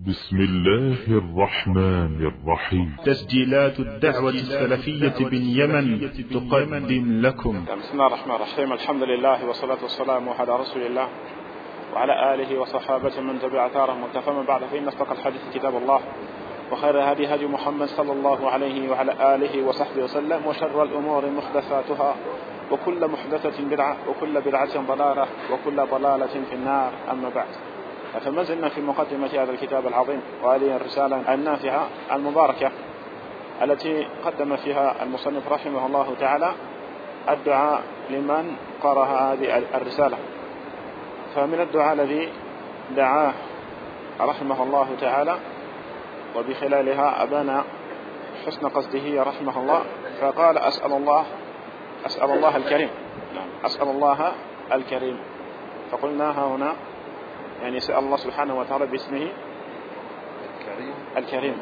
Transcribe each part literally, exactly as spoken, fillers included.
بسم الله الرحمن الرحيم. تسجيلات الدعوة السلفية باليمن تقدم لكم. بسم الله الرحمن الرحيم. الحمد لله والصلاة والسلام على رسول الله وعلى آله وصحابته من تبع أثارهم واتقى من بعد، فإن أصدق الحديث كتاب الله، وخير هدي هدي محمد صلى الله عليه وعلى آله وصحبه وسلم، وشر الأمور محدثاتها، وكل محدثة بدعة، وكل بدعة ضلالة، وكل ضلالة في النار. أما بعد، فما زلنا في مقدمة هذا الكتاب العظيم وهذه الرسالة النافعة المباركة التي قدم فيها المصنف رحمه الله تعالى الدعاء لمن قرأ هذه الرسالة. فمن الدعاء الذي دعاه رحمه الله تعالى وبخلالها أبان حسن قصده رحمه الله، فقال أسأل الله أسأل الله الكريم أسأل الله الكريم. فقلناها هنا يعني سأل الله سبحانه وتعالى باسمه الكريم, الكريم.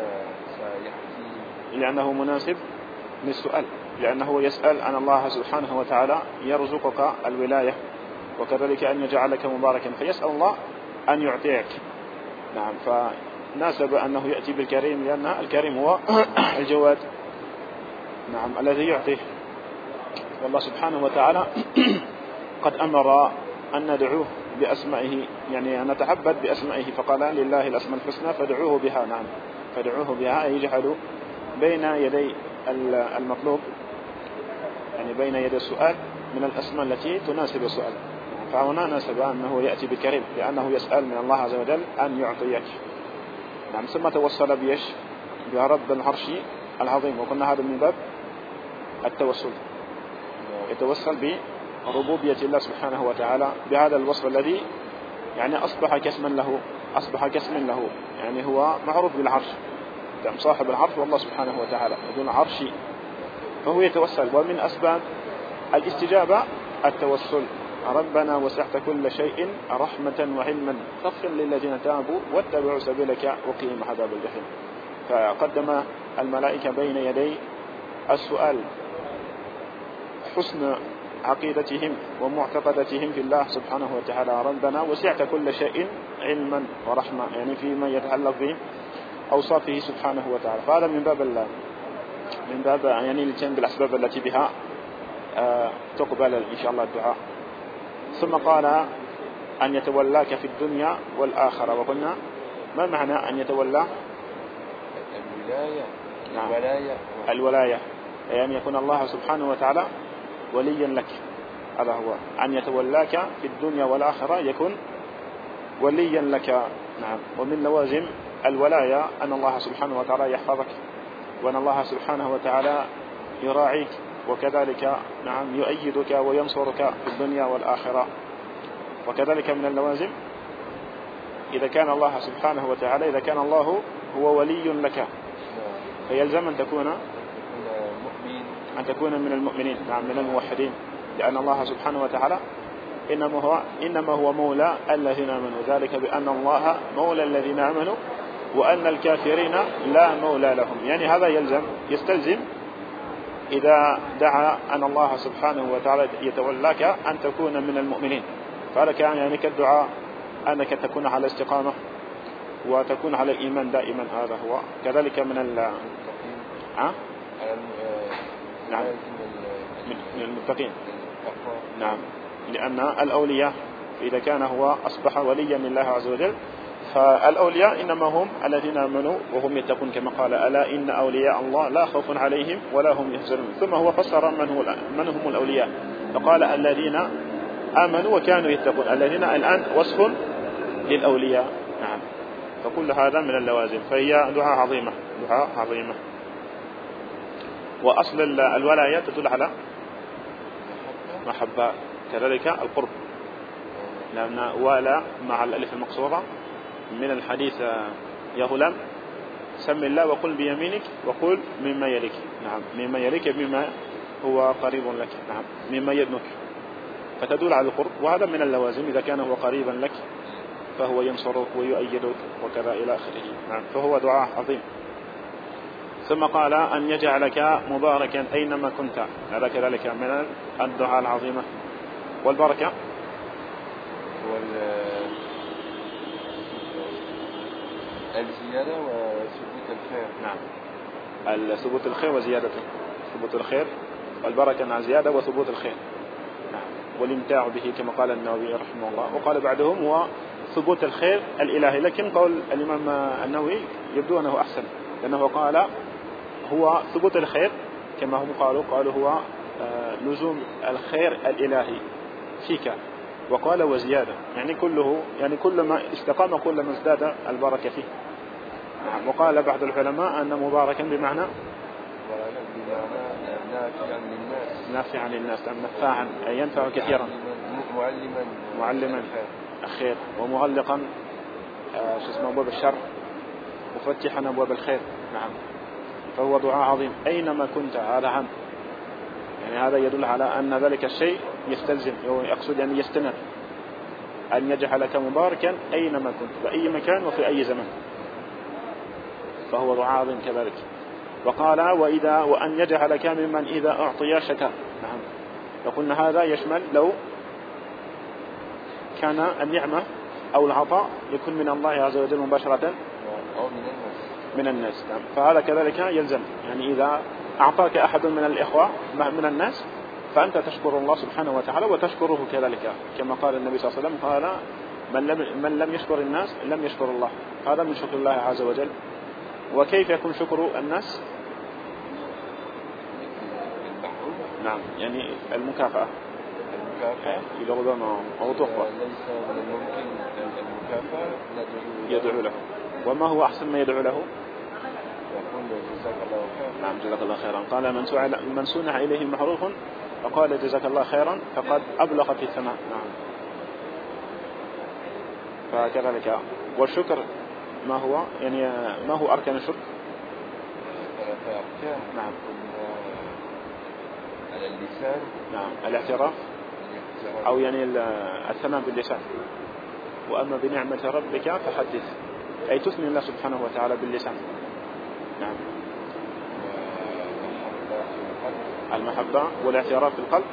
لأنه مناسب للسؤال، لأنه يسأل أن الله سبحانه وتعالى يرزقك الولاية، وكذلك أن يجعلك مباركا، فيسأل الله أن يعطيك. نعم، فناسب أنه يأتي بالكريم لأن الكريم هو الجواد، نعم، الذي يعطيه. والله سبحانه وتعالى قد أمر أن ندعوه بأسمائه، يعني أن نتعبد بأسمائه، فقال لله الأسماء الحسنى فادعوه بها. نعم، فادعوه بها أي يجعل بين يدي المطلوب، يعني بين يدي السؤال، من الأسماء التي تناسب السؤال. فهنا ناسب أنه يأتي بالكريم لأنه يسأل من الله عز وجل أن يعطيك. نعم، ثم توصل بيش برب العرش العظيم، وقلنا هذا من باب التوسل، يتوسل بربوبية الله سبحانه وتعالى بهذا الوصف الذي يعني أصبح كاسما له أصبح كاسما له يعني هو معروف بالعرش، صاحب العرش والله سبحانه وتعالى بدون عرش، فهو يتوسل. ومن أسباب الاستجابة التوسل. ربنا وسعت كل شيء رحمة وعلما فاغفر للذين تابوا واتبعوا سبيلك وقهم عذاب الجحيم. فقدم الملائكة بين يدي السؤال حسن عقيدتهم ومعتقدتهم في الله سبحانه وتعالى. ربنا وسعت كل شيء علما ورحمة، يعني فيما يتعلق به أوصافه سبحانه وتعالى. فهذا من باب من باب يعني لتنبي الأسباب التي بها آه تقبل إن شاء الله الدعاء. ثم قال أن يتولاك في الدنيا والآخرة. وقلنا ما معنى أن يتولى؟ الولاية. نعم. الولاية الولاية يعني يكون الله سبحانه وتعالى وليا لك، هذا هو أن يتولاك في الدنيا والآخرة، يكون وليا لك. نعم، ومن لوازم الولاية أن الله سبحانه وتعالى يحفظك، وأن الله سبحانه وتعالى يراعيك، وكذلك نعم يؤيدك وينصرك في الدنيا والآخرة. وكذلك من اللوازم إذا كان الله سبحانه وتعالى إذا كان الله هو ولي لك، فيلزم أن تكون أن تكون من المؤمنين، نعم، من الموحدين، لأن الله سبحانه وتعالى إنما هو إنما هو مولى الذين آمنوا، ذلك بأن الله مولى الذين آمنوا وأن الكافرين لا مولى لهم. يعني هذا يلزم يستلزم إذا دعا أن الله سبحانه وتعالى يتولاك أن تكون من المؤمنين. فهذا كان يعني كالدعاء أنك تكون على استقامة وتكون على الإيمان دائما، هذا هو. كذلك من ال ها نعم من المتقين، نعم، لأن الأولياء إذا كان هو أصبح وليا لله عز وجل، فالأولياء إنما هم الذين آمنوا وهم يتقون، كما قال ألا إن أولياء الله لا خوف عليهم ولا هم يحزنون. ثم هو فسر من هو من هم الأولياء، فقال الذين آمنوا وكانوا يتقون. الذين الآن وصف للأولياء. نعم، فكل هذا من اللوازم، فهي دعاء عظيمة دعاء عظيمة. وأصل الولاية تدل على محبة، كذلك القرب، لأن والى مع الألف المقصورة من الحديث يا غلام سم الله وقل بيمينك وقل مما يليك. نعم، مما يليك مما هو قريب لك، نعم، مما يدنك، فتدل على القرب. وهذا من اللوازم، إذا كان هو قريبا لك فهو ينصرك ويؤيدك وكذا إلى آخره. نعم، فهو دعاء عظيم. ثم قال أن يجعلك مباركا أينما كنت، هذا كذلك من الدعاء العظيمة. والبركة الزيادة وثبوت الخير. نعم، ثبوت الخير وزيادته، ثبوت الخير والبركة مع زيادة وثبوت الخير. نعم، والامتاع به كما قال النووي رحمه الله. وقال بعدهم هو ثبوت الخير الإلهي، لكن قول الإمام النووي يبدو أنه أحسن، لأنه قال هو ثبوت الخير كما هم قالوا قالوا هو لزوم الخير الإلهي فيك، وقال وزيادة يعني كله، يعني كل ما استقام كل ما ازداد البركة فيه. نعم، وقال بعض العلماء أن مباركا بمعنى نافعا للناس، نافعا للناس، نفاعا أي ينفع كثيرا، معلما معلما الخير، ومغلقا آه شو اسمه أبواب الشر، مفتحا أبواب الخير. نعم، فهو دعاء عظيم أينما كنت. هذا عام، يعني هذا يدل على أن ذلك الشيء يستلزم، يقصد يعني يستمر، أن يجعلك مباركا أينما كنت، في أي مكان وفي أي زمن، فهو دعاء عظيم كذلك. وقال وإذا وأن يجعلك ممن إذا أعطي شكر. نعم، وقلنا هذا يشمل لو كان النعمة أو العطاء يكون من الله عز وجل مباشرة أو من الناس من الناس. نعم، فهذا كذلك يلزم، يعني إذا أعطاك أحد من الإخوة من الناس فأنت تشكر الله سبحانه وتعالى وتشكره كذلك، كما قال النبي صلى الله عليه وسلم قال من لم, من لم يشكر الناس لم يشكر الله. هذا من شكر الله عز وجل. وكيف يكون شكر الناس؟ نعم، يعني المكافأة، المكافأة يلغضون أو تقوى، ليس من الممكن المكافأة يدعو له. وما هو أحسن ما يدعو له؟ يقول جزاك الله خيرا. نعم، جزاك الله خيرا. قال من سعى من صنع إليه معروف فقال جزاك الله خيرا فقد أبلغ في الثناء. نعم، فكذلك. والشكر ما هو؟ يعني ما هو أركان الشكر؟ ثلاثة أركان. نعم، على اللسان. نعم، الاعتراف أو يعني الثناء باللسان. وأما بنعمة ربك فحدث، أي تثني الله سبحانه وتعالى باللسان. نعم، المحبة والاعتراف بالقلب،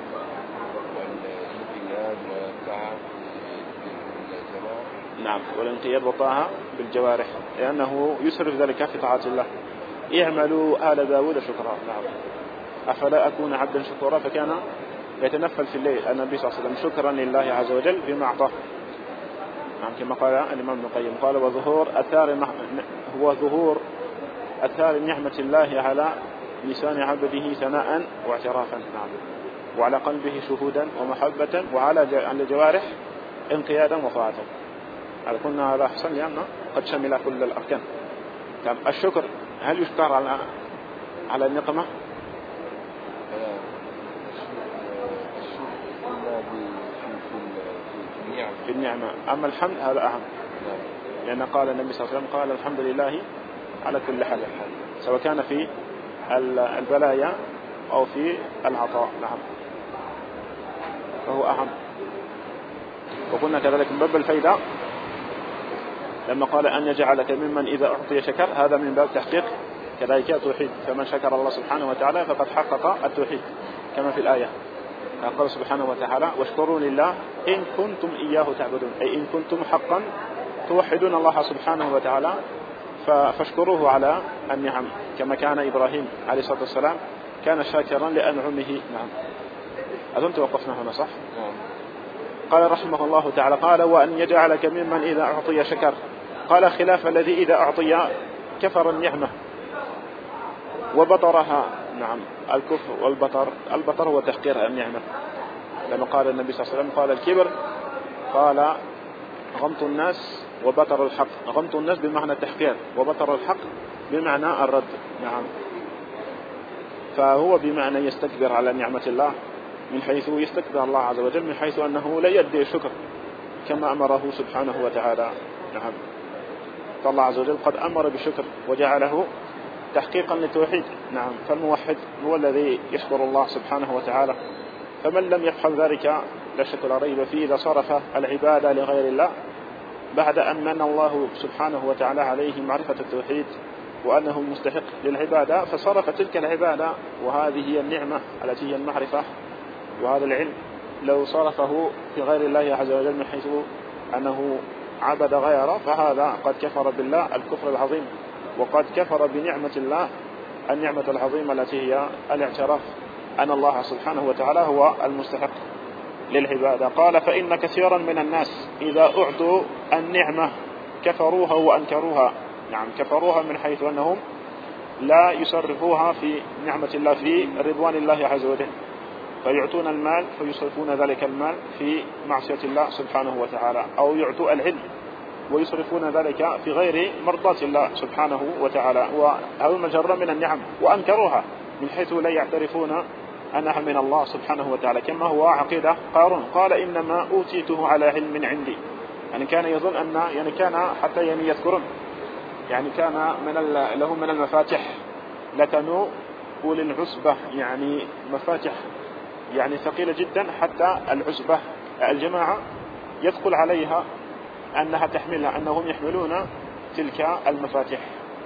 والانقياد والطاعة بالجوارح. نعم، والانقياد والطاعة بالجوارح، لأنه يسرف ذلك في طاعة الله. اعملوا آل داود شكرا. نعم، أفلا أكون عبدا شكورا، فكان يتنفل في الليل النبي صلى الله عليه وسلم شكرا لله عز وجل بما أعطاه. نعم، كما قال الإمام ابن القيم قال وظهور أثار هو ظهور أثار نعمة الله على لسان عبده ثناء واعترافا. نعم، وعلى قلبه شهودا ومحبة، وعلى الجوارح انقيادا وطاعة. على كنا هذا أحسن لأنه قد شمل كل الأركان. طيب الشكر هل يشكر على على النقمة؟ في النعمة. أما الحمد هذا أهم، لأن قال النبي صلى الله عليه وسلم قال الحمد لله على كل حال، سواء كان في البلايا أو في العطاء. نعم، فهو أهم. وقلنا كذلك من باب الفائدة لما قال أن يجعلك ممن إذا أعطي شكر، هذا من باب تحقيق كذلك التوحيد، فمن شكر الله سبحانه وتعالى فقد حقق التوحيد كما في الآية. قال سبحانه وتعالى واشكروا لله إن كنتم إياه تعبدون، أي إن كنتم حقا توحدون الله سبحانه وتعالى فاشكروه على النعم، كما كان إبراهيم عليه الصلاة والسلام كان شاكرا لأنعمه. نعم، أظن توقفنا هنا صح؟ قال رحمه الله تعالى قال وأن يجعلك ممن إذا أعطي شكر. قال خلاف الذي إذا أعطي كفر النعمة وبطرها. نعم، الكفر والبطر، البطر هو تحقير النعمة، لما قال النبي صلى الله عليه وسلم قال الكبر قال غمط الناس وبطر الحق. غمط الناس بمعنى التحقير، وبطر الحق بمعنى الرد. نعم، فهو بمعنى يستكبر على نعمة الله، من حيث يستكبر الله عز وجل، من حيث أنه لا يدي الشكر كما أمره سبحانه وتعالى. نعم، فالله عز وجل قد أمر بالشكر وجعله تحقيقا للتوحيد. نعم، فالموحد هو الذي يشكر الله سبحانه وتعالى، فمن لم يفعل ذلك لا شك لا ريب فيه إذا صرف العبادة لغير الله بعد أن من الله سبحانه وتعالى عليه معرفة التوحيد وأنه مستحق للعبادة، فصرف تلك العبادة وهذه هي النعمة التي هي المعرفة وهذا العلم، لو صرفه في غير الله عز وجل من حيث أنه عبد غيره فهذا قد كفر بالله الكفر العظيم، وقد كفر بنعمة الله النعمة العظيمة التي هي الاعتراف أن الله سبحانه وتعالى هو المستحق للعبادة. قال فإن كثيرا من الناس إذا أعطوا النعمة كفروها وأنكروها. نعم كفروها من حيث أنهم لا يصرفوها في نعمة الله في رضوان الله عز وجل، فيعطون المال فيصرفون ذلك المال في معصية الله سبحانه وتعالى، أو يعطوا العلم ويصرفون ذلك في غير مرضاة الله سبحانه وتعالى، وهذا مجرى من النعم وأنكروها من حيث لا يعترفون أنها من الله سبحانه وتعالى، كما هو عقيدة قارون. قال إنما أوتيته على علم عندي، يعني كان يظن أن يعني كان حتى يعني يذكرون يعني كان من له من المفاتح لتنو أولي العصبة، يعني مفاتح يعني ثقيلة جدا، حتى العصبة الجماعة يدخل عليها أنها تحملها، أنهم يحملون تلك المفاتح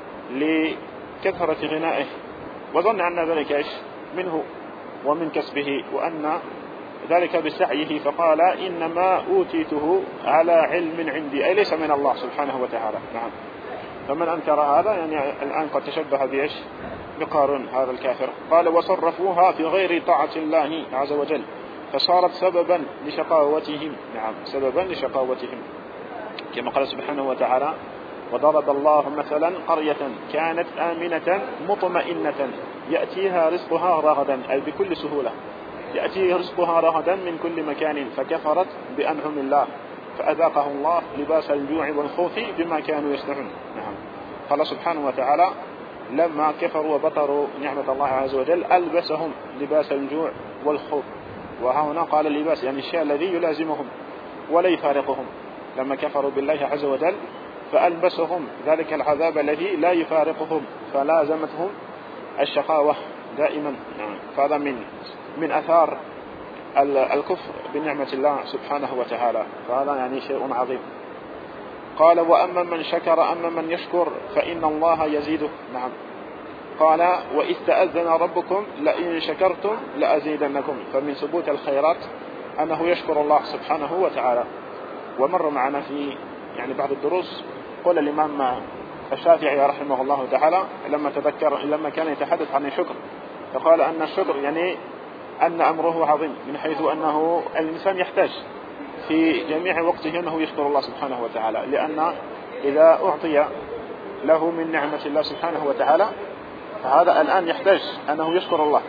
لكثرة غنائه، وظن أن ذلك إيش منه ومن كسبه، وأن ذلك بسعيه، فقال إنما أوتيته على علم عندي، أي ليس من الله سبحانه وتعالى. نعم فمن أنكر هذا يعني الآن قد تشبه بإيش بقارون هذا الكافر. قال وصرفوها في غير طاعة الله عز وجل فصارت سببا لشقاوتهم. نعم سببا لشقاوتهم، كما قال سبحانه وتعالى وضرب الله مثلا قرية كانت آمنة مطمئنة يأتيها رزقها رغدا، أي بكل سهولة يأتيها رزقها رغدا من كل مكان فكفرت بأنعم الله فأذاقه الله لباس الجوع والخوف بما كانوا يصنعون. نعم قال سبحانه وتعالى لما كفروا وبطروا نعمة الله عز وجل ألبسهم لباس الجوع والخوف، وهنا قال اللباس يعني الشيء الذي يلازمهم ولا يفارقهم، لما كفروا بالله عز وجل فألبسهم ذلك العذاب الذي لا يفارقهم فلازمتهم الشقاوة دائما. فهذا من من أثار الكفر بنعمة الله سبحانه وتعالى، فهذا يعني شيء عظيم. قال وأما من شكر أما من يشكر فإن الله يزيده. نعم قال وإذ تأذن ربكم لئن شكرتم لأزيدنكم، فمن ثبوت الخيرات أنه يشكر الله سبحانه وتعالى. ومر معنا في يعني بعض الدروس قال الإمام الشافعي رحمه الله تعالى لما تذكر لما كان يتحدث عن الشكر فقال أن الشكر يعني أن أمره عظيم، من حيث أنه الإنسان يحتاج في جميع وقته أنه يشكر الله سبحانه وتعالى، لأن إذا أعطي له من نعمة الله سبحانه وتعالى فهذا الآن يحتاج أنه يشكر الله،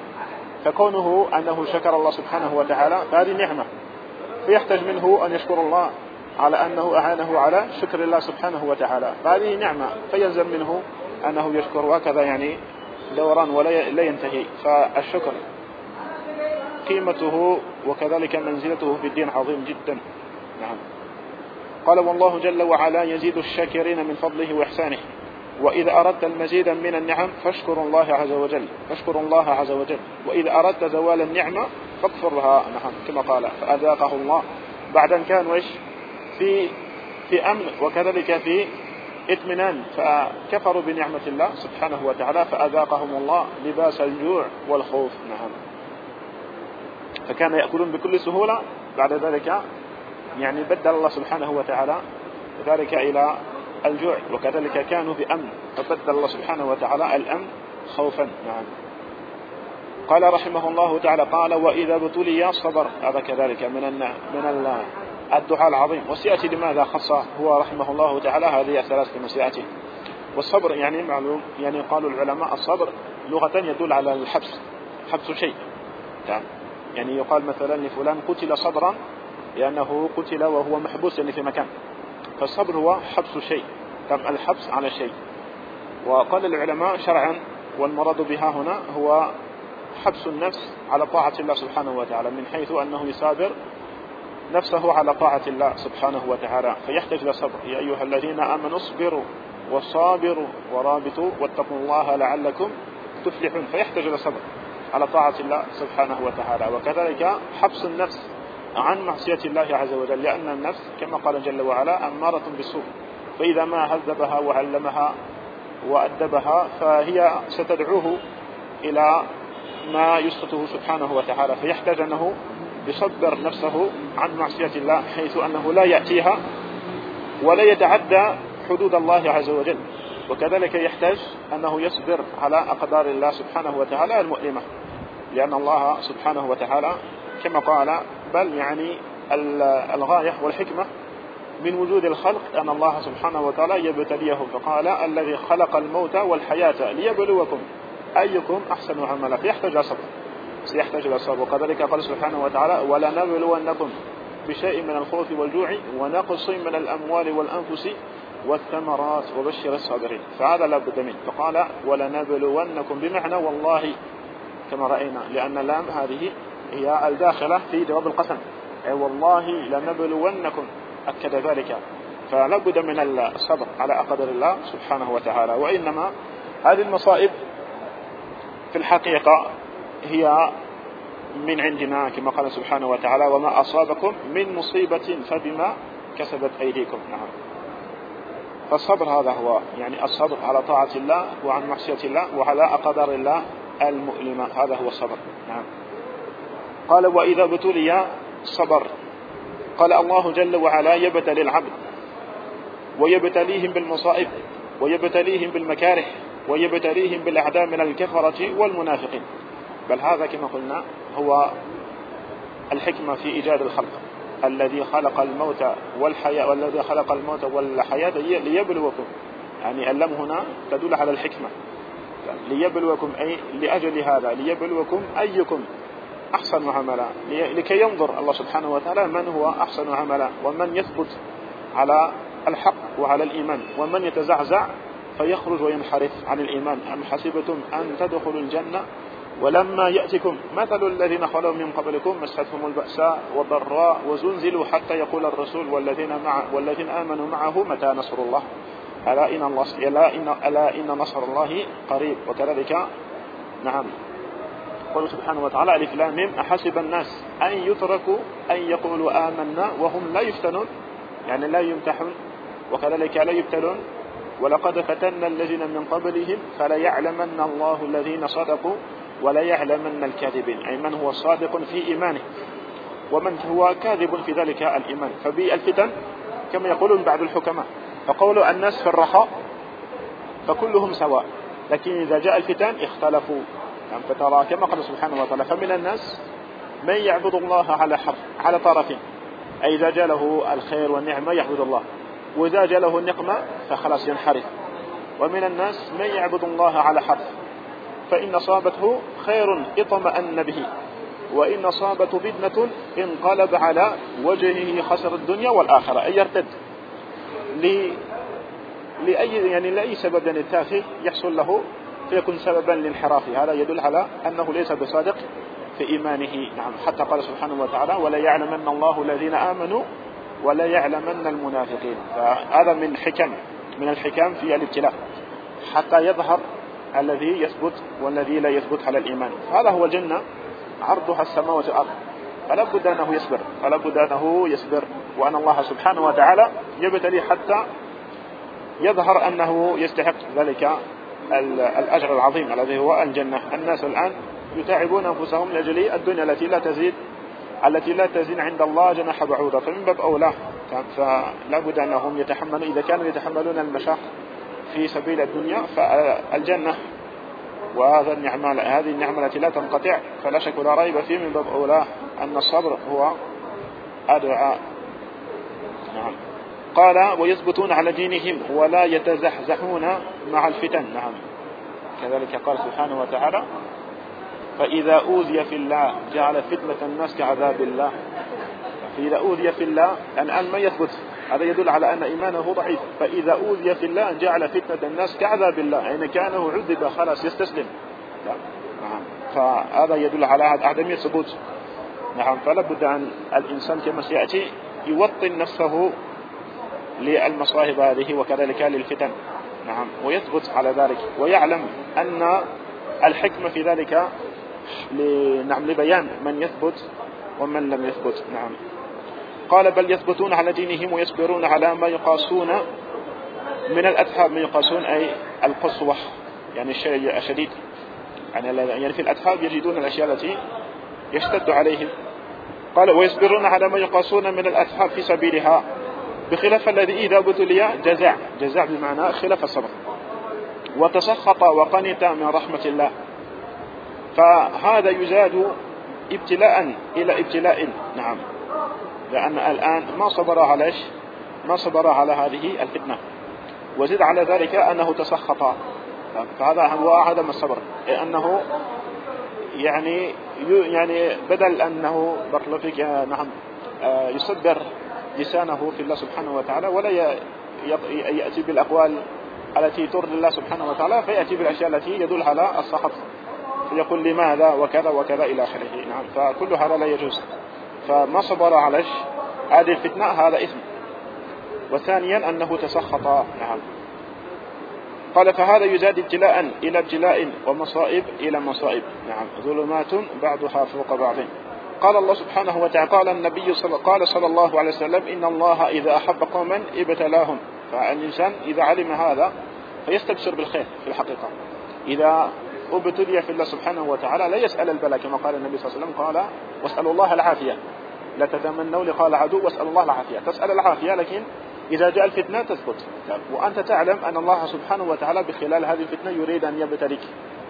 فكونه أنه شكر الله سبحانه وتعالى فهذه نعمة، فيحتاج منه أن يشكر الله على أنه أعانه على شكر الله سبحانه وتعالى، فهذه نعمة فيلزم منه أنه يشكر، وهكذا يعني دوران ولا ينتهي. فالشكر قيمته وكذلك منزلته في الدين عظيم جدا. نعم قال والله جل وعلا يزيد الشاكرين من فضله وإحسانه، وإذا أردت المزيد من النعم فاشكر الله عز وجل فاشكر الله عز وجل وإذا أردت زوال النعمة فاكفرها. نعم كما قال فأذاقه الله بعد أن كانوا إيش في في أمن وكذلك في اطمئنان، فكفروا بنعمة الله سبحانه وتعالى فأذاقهم الله لباس الجوع والخوف. نعم فكان يأكلون بكل سهولة، بعد ذلك يعني بدل الله سبحانه وتعالى ذلك إلى الجوع، وكذلك كانوا بأمن فبدل الله سبحانه وتعالى الأمن خوفا. نعم قال رحمه الله تعالى قال وإذا ابتلي صبر، هذا كذلك من من الدعاء العظيم. وسيأتي لماذا خصه هو رحمه الله تعالى هذه الثلاث كما سيأتي. والصبر يعني معلوم، يعني قالوا العلماء الصبر لغة يدل على الحبس، حبس شيء. يعني يقال مثلا لفلان قتل صبرا لأنه قتل وهو محبوس يعني في مكان، فالصبر هو حبس شيء، الحبس على شيء. وقال العلماء شرعا والمراد بها هنا هو حبس النفس على طاعة الله سبحانه وتعالى، من حيث أنه يصابر نفسه على طاعة الله سبحانه وتعالى، فيحتاج إلى صبر. يا أيها الذين آمنوا اصبروا وصابروا ورابطوا واتقوا الله لعلكم تفلحون، فيحتاج إلى صبر على طاعة الله سبحانه وتعالى. وكذلك حبس النفس عن معصية الله عز وجل، لأن النفس كما قال جل وعلا أمارة بالسوء، فإذا ما هذبها وعلمها وأدبها فهي ستدعوه إلى ما يسخطه سبحانه وتعالى، فيحتاج أنه يصبر نفسه عن معصية الله، حيث أنه لا يأتيها ولا يتعدى حدود الله عز وجل. وكذلك يحتاج أنه يصبر على أقدار الله سبحانه وتعالى المؤلمة، لأن الله سبحانه وتعالى كما قال بل يعني الغاية والحكمة من وجود الخلق أن الله سبحانه وتعالى يبتليه، فقال الذي خلق الموت والحياة ليبلوكم أيكم أحسن عملا، فيحتاج إلى صبر سيحتاج إلى صبر. وكذلك قال سبحانه وتعالى ولنبلونكم بشيء من الخوف والجوع ونقص من الأموال والأنفس والثمرات وبشر الصابرين، فهذا لا بد منه. فقال ولنبلونكم بمعنى والله كما رأينا، لأن اللام هذه هي الداخلة في جواب القسم، أي والله لنبلونكم أكد ذلك. فلا بد من الصبر على أقدر الله سبحانه وتعالى. وإنما هذه المصائب في الحقيقة هي من عندنا كما قال سبحانه وتعالى وما أصابكم من مصيبة فبما كسبت أيديكم. نعم. فالصبر هذا هو يعني الصبر على طاعة الله وعن معصية الله وعلى أقدار الله المؤلمة، هذا هو الصبر. نعم. قال وإذا ابتلي صبر. قال الله جل وعلا يبتلي العبد ويبتليهم بالمصائب ويبتليهم بالمكاره ويبتليهم بالأعداء من الكفرة والمنافقين. بل هذا كما قلنا هو الحكمة في إيجاد الخلق، الذي خلق الموت والحياة والذي خلق الموت والحياة ليبلوكم، يعني اللام هنا تدل على الحكمة، ليبلوكم أي لأجل هذا ليبلوكم أيكم أحسن عملا، لكي ينظر الله سبحانه وتعالى من هو أحسن عملا ومن يثبت على الحق وعلى الإيمان ومن يتزعزع فيخرج وينحرف عن الإيمان. أم حسبتم أن تدخلوا الجنة ولما يأتكم مثل الذين خلوا من قبلكم مستهم البأساء والضراء وزلزلوا حتى يقول الرسول والذين مع والذين آمنوا معه متى نصر الله ألا إن الله ألا إن ألا إن نصر الله قريب. وكذلك نعم قال سبحانه وتعالى ألف لام ميم أحسب الناس أن يتركوا أن يقولوا آمنا وهم لا يفتنون، يعني لا يمتحون وكذلك لا يبتلون. ولقد فتنا الذين من قبلهم فلا يعلمن الله الذين صدقوا ولا يعلمن الكاذبين، أي من هو صادق في إيمانه ومن هو كاذب في ذلك الإيمان. فبالفتن كما يقولون بعض الحكماء فقولوا الناس في الرخاء فكلهم سواء، لكن إذا جاء الفتن اختلفوا. يعني فترى كما قال سبحانه وتعالى فمن الناس من يعبد الله على حرف على طرفين، أي إذا جاء له الخير والنعمة يعبد الله، وإذا جاء له النقمة فخلاص ينحرف. ومن الناس من يعبد الله على حرف فإن أصابته خير اطمأن به وإن أصابته فتنة انقلب على وجهه خسر الدنيا والآخرة، أي يرتد لأي يعني لأي سبب يعني تافه يحصل له فيكون سببا لانحرافه. هذا يدل على أنه ليس بصادق في إيمانه. نعم. حتى قال سبحانه وتعالى ولا يعلمن الله الذين آمنوا ولا يعلمن المنافقين. فهذا من حكم من الحكام في الابتلاء حتى يظهر الذي يثبت والذي لا يثبت على الإيمان. هذا هو الجنة عرضها السماوات والأرض، فلا بد أنه يصبر فلا بد أنه يصبر وأن الله سبحانه وتعالى يبتلي حتى يظهر أنه يستحق ذلك الأجر العظيم الذي هو الجنة. الناس الآن يتعبون أنفسهم لأجل الدنيا التي لا تزيد التي لا تزين عند الله جناح بعوضة، فمن باب أولى فلا بد أنهم يتحملون إذا كانوا يتحملون المشاق في سبيل الدنيا فالجنة وهذا النعمة هذه النعمة التي لا تنقطع فلا شك ولا ريب فيه من باب أولى أن الصبر هو أدعى. نعم. قال ويثبتون على دينهم ولا يتزحزحون مع الفتن. نعم. كذلك قال سبحانه وتعالى فإذا أوذي في الله جعل فتنة الناس كعذاب الله. فإذا أوذي في الله الآن ما يثبت، هذا يدل على أن إيمانه ضعيف. فإذا أوذي في الله جعل فتنة الناس كعذاب الله، يعني كانه عذب خلاص يستسلم. نعم. فهذا يدل على عدم ثبوت. نعم. فلا بد أن الإنسان كما سيأتي يوطن نفسه للمصائب هذه وكذلك للفتن. نعم. ويثبت على ذلك ويعلم أن الحكمة في ذلك نعم لبيان من يثبت ومن لم يثبت. نعم. قال بل يثبتون على دينهم ويصبرون على ما يقاسون من الأتعاب. ما يقاسون أي القسوة، يعني الشيء الشديد، يعني في الأتعاب يجدون الأشياء التي يشتد عليهم. قال ويصبرون على ما يقاسون من الأتعاب في سبيلها، بخلاف الذي إذا ابتلي جزع، جزع بمعنى خلاف الصبر، وتسخط وقنط من رحمة الله. فهذا يزاد ابتلاء إلى ابتلاء. نعم، لأن الآن ما صبر على ما صبر على هذه الفتنة، وزد على ذلك أنه تسخط، فهذا هو عدم الصبر، لأنه يعني يعني بدل أنه بارك فيك نعم يصبر لسانه في الله سبحانه وتعالى ولا يأتي بالأقوال التي ترضي الله سبحانه وتعالى، فيأتي بالأشياء التي يدل على السخط، يقول لماذا وكذا وكذا إلى آخره. نعم، فكل هذا لا يجوز. فما صبر على هذه الفتنة هذا إثم. وثانيا أنه تسخط. نعم، قال فهذا يزاد ابتلاء إلى ابتلاء ومصائب إلى مصائب. نعم، ظلمات بعضها فوق بعض. قال الله سبحانه وتعالى قال النبي صلى قال صلى الله عليه وسلم إن الله إذا أحب قوما ابتلاهم. فالإنسان إذا علم هذا فيستبشر بالخير في الحقيقة. إذا ابتلي في الله سبحانه وتعالى لا يسأل البلاء، كما قال النبي صلى الله عليه وسلم قال واسألوا الله العافية، لا تتمنوا لقاء العدو واسألوا الله العافية. تسأل العافية، لكن إذا جاء الفتنة تثبت، وأنت تعلم أن الله سبحانه وتعالى بخلال هذه الفتنة يريد أن يبتليك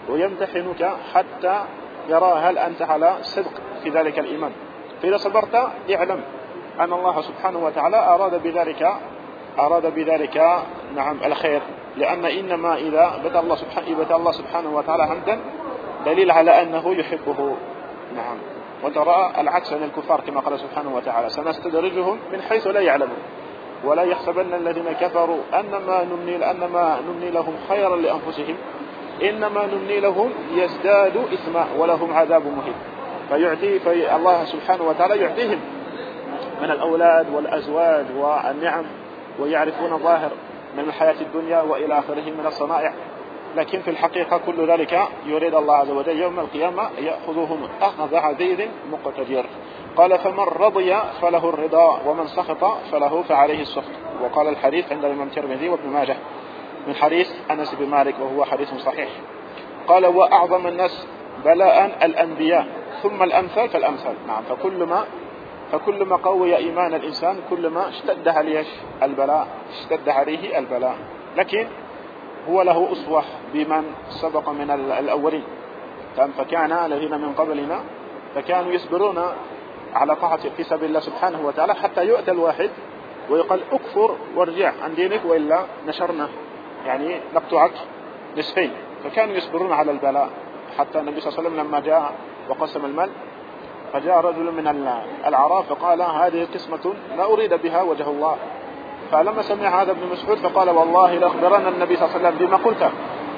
ويمتحنك حتى يرى هل أنت على صدق في ذلك الإيمان. فإذا صبرت اعلم أن الله سبحانه وتعالى أراد بذلك أراد بذلك نعم الخير، لأن إنما إذا بتى الله سبحانه بتى الله سبحانه وتعالى عمدا دليل على أنه يحبه. نعم، وترى العكس من الكفار كما قال سبحانه وتعالى سنستدرجهم من حيث لا يعلمون ولا يحسبن الذين كفروا أنما نمني أنما نمني لهم خيرا لأنفسهم إنما نمني لهم يزدادوا إثما ولهم عذاب مهين. فيعطي في الله سبحانه وتعالى يعطيهم من الأولاد والأزواج والنعم، ويعرفون ظاهر من الحياة الدنيا وإلى آخره من الصنائع، لكن في الحقيقة كل ذلك يريد الله عز وجل يوم القيامة يأخذهم أخذ عزيز مقتدر. قال فمن رضي فله الرضا ومن سخط فله فعليه السخط. وقال الحديث عند الإمام الترمذي وابن ماجه من حديث أنس بن مالك وهو حديث صحيح. قال وأعظم الناس بلاء الأنبياء ثم الأمثال فالأمثال. نعم، فكلما فكلما قوي إيمان الإنسان كلما اشتد عليه البلاء اشتد عليه البلاء لكن هو له أسوة بمن سبق من الأولين. فكان الذين من قبلنا فكانوا يصبرون على طاعة في سبيل الله سبحانه وتعالى حتى يؤتى الواحد ويقال أكفر وارجع عن دينك وإلا نشرنا يعني نقطعك نصفين. فكانوا يصبرون على البلاء حتى النبي صلى الله عليه وسلم لما جاء وقسم المال فجاء رجل من الأعراب فقال هذه قسمة لا أريد بها وجه الله. فلما سمع هذا ابن مسعود فقال والله لأخبرنا النبي صلى الله عليه وسلم بما قلت.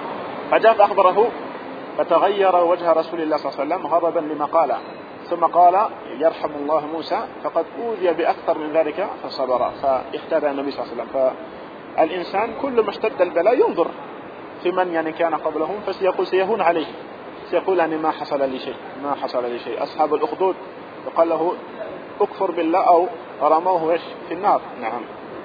فجاء فأخبره فتغير وجه رسول الله صلى الله عليه وسلم غضبا لما قال، ثم قال يرحم الله موسى فقد أوذي بأكثر من ذلك فصبر فاهتدى النبي صلى الله عليه وسلم. فالإنسان كل ما اشتد البلاء ينظر في من يعني كان قبلهم فسيقول سيهون عليه، سيقول أن ما حصل لي شيء ما حصل لي شيء. أصحاب الأخدود وقال له أكفر بالله أو رموه في النار. نعم،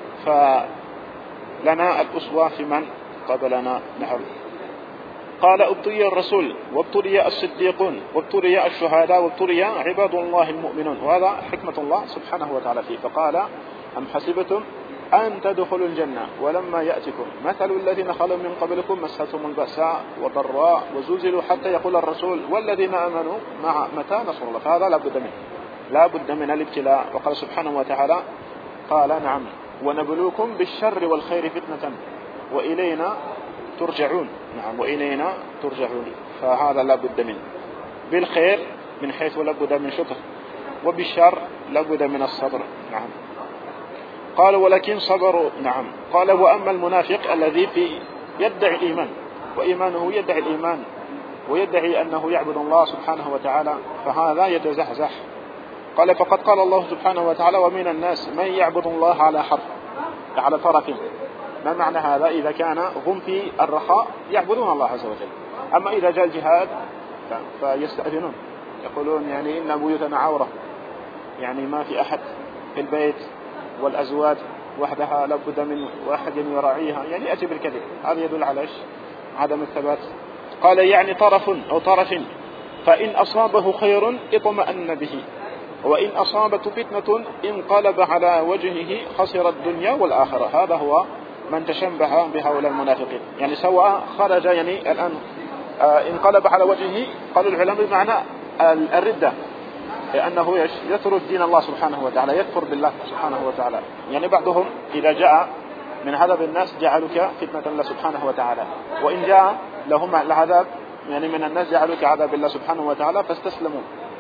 فلنا الأسوة في من قبلنا. نعم، قال ابتلي الرسول وابتلي الصديقون وابتلي الشهداء وابتلي عباد الله المؤمنون. وهذا حكمة الله سبحانه وتعالى فيه. فقال أم حسبتم أن تدخلوا الجنة ولما يأتكم مثل الذين خلوا من قبلكم مستهم البأساء والضراء وزلزلوا حتى يقول الرسول والذين آمنوا مع متى نصر الله. فهذا لا بد منه لا بد من الابتلاء. وقال سبحانه وتعالى قال نعم ونبلوكم بالشر والخير فتنة وإلينا ترجعون. نعم، وإلينا ترجعون. فهذا لا بد منه. بالخير من حيث لا بد من شكر، وبالشر لا بد من الصبر. نعم، قال ولكن صبروا. نعم، قال وأما المنافق الذي في يدعي الإيمان وإيمانه يدعي الإيمان ويدعي أنه يعبد الله سبحانه وتعالى فهذا يتزحزح. قال فقد قال الله سبحانه وتعالى ومن الناس من يعبد الله على حرف على طرف. ما معنى هذا؟ إذا كان هم في الرخاء يعبدون الله عز وجل، أما إذا جاء الجهاد فيستأذنون يقولون يعني إن بيوتنا عورة، يعني ما في أحد في البيت والأزواج وحدها لابد من واحد يراعيها، يعني يأتي بالكذب. هذا يدل على عدم الثبات. قال يعني طرف أو طرف فإن أصابه خير اطمأن به. وإن أصابته فتنة انقلب على وجهه خسر الدنيا والآخرة. هذا هو من تشبه بهؤلاء المنافقين، يعني سواء خرج يعني الآن آه انقلب على وجهه، قالوا العلماء بمعنى الردة، لأنه يترك دين الله سبحانه وتعالى، يكفر بالله سبحانه وتعالى. يعني بعضهم إذا جاء من عذاب الناس جعلوك فتنة الله سبحانه وتعالى، وإن جاء لهم العذاب يعني من الناس جعلوك عذاب الله سبحانه وتعالى فاستسلموا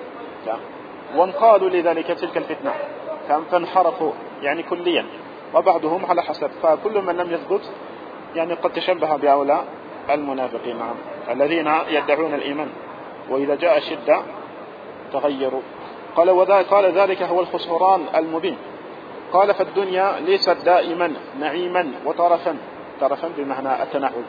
وانقادوا لذلك تلك الفتنة فانحرفوا يعني كليا، وبعضهم على حسب. فكل من لم يثبت يعني قد تشبه بهؤلاء المنافقين نعم الذين يدعون الإيمان وإذا جاء الشدة تغيروا. قال وذلك قال ذلك هو الخسران المبين. قال فالدنيا ليست دائما نعيما وطرفا، طرفا بمعنى التنعم،